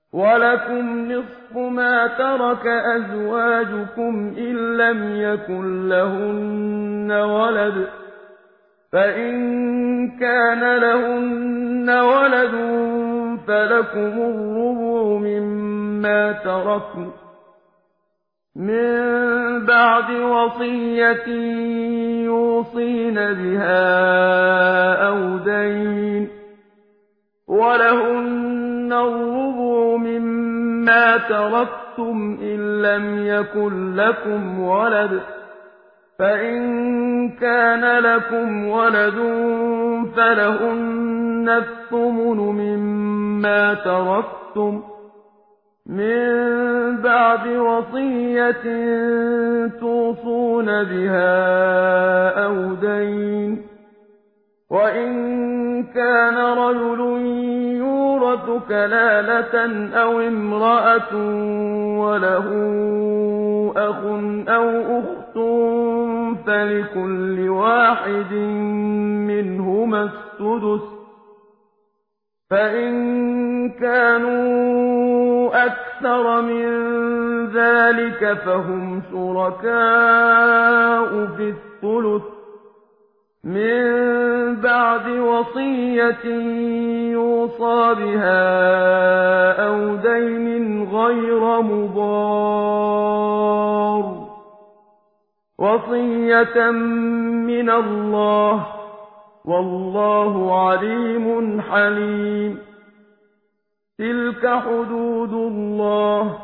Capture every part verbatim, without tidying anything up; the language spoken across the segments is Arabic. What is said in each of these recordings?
وَلَكُمْ نِصْفُ مَا تَرَكَ أَزْوَاجُكُمْ إِن لَّمْ يَكُن لَّهُنَّ وَلَدٌ ۚ فَإِن كَانَ لَهُنَّ وَلَدٌ فَلَكُمُ الرُّبُعُ مِمَّا تَرَكْنَ مِن بَعْدِ وَصِيَّةٍ يُوصِينَ بِهَا أَوْ دَيْنٍ ۚ وَلَهُنَّ الرُّبُعُ مِمَّا تَرَكْتُمْ إِن لَّمْ يَكُن لَّكُمْ وَلَدٌ ۚ فَإِن كَانَ لَكُمْ وَلَدٌ فَلَهُنَّ الثُّمُنُ مِمَّا تَرَكْتُم مِّن بَعْدِ وَصِيَّةٍ تُوصُونَ بِهَا أَوْ دَيْنٍ ۚ وَإِن كَانَ رَجُلٌ يُورَثُ كَلَالَةً أَوْ امْرَأَةٌ وَلَهُ أَخٌ أَوْ أُخْتٌ فَلِكُلِّ واحد منهما السُّدُسُ ۚ فَإِن كَانُوا أَكْثَرَ مِن ذَٰلِكَ فَهُمْ شُرَكَاءُ فِي الثُّلُثِ مِن بَعْدِ وَصِيَّةٍ يُوصَىٰ بِهَا أَوْ دَيْنٍ غَيْرَ مُضَارٍّ ۚ وَصِيَّةً مِّنَ اللَّهِ ۗ وَاللَّهُ عَلِيمٌ حَلِيمٌ. تِلْكَ حُدُودُ اللَّهِ ۚ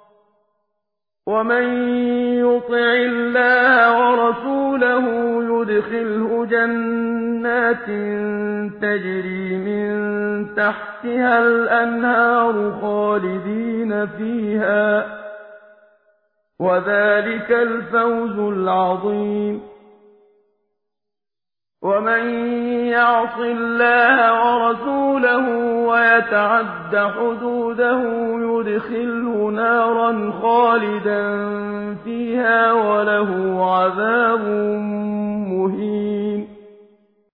وَمَن يُطِعِ اللَّهَ وَرَسُولَهُ يُدْخِلْهُ جَنَّاتٍ تَجْرِي مِن تَحْتِهَا الْأَنْهَارُ خَالِدِينَ فِيهَا ۚ وَذَٰلِكَ الْفَوْزُ الْعَظِيمُ. وَمَن يَعْصِ اللَّهَ وَرَسُولَهُ وَيَتَعَدَّ حُدُودَهُ يُدْخِلْهُ نَارًا خَالِدًا فِيهَا وَلَهُ عَذَابٌ مُّهِينٌ.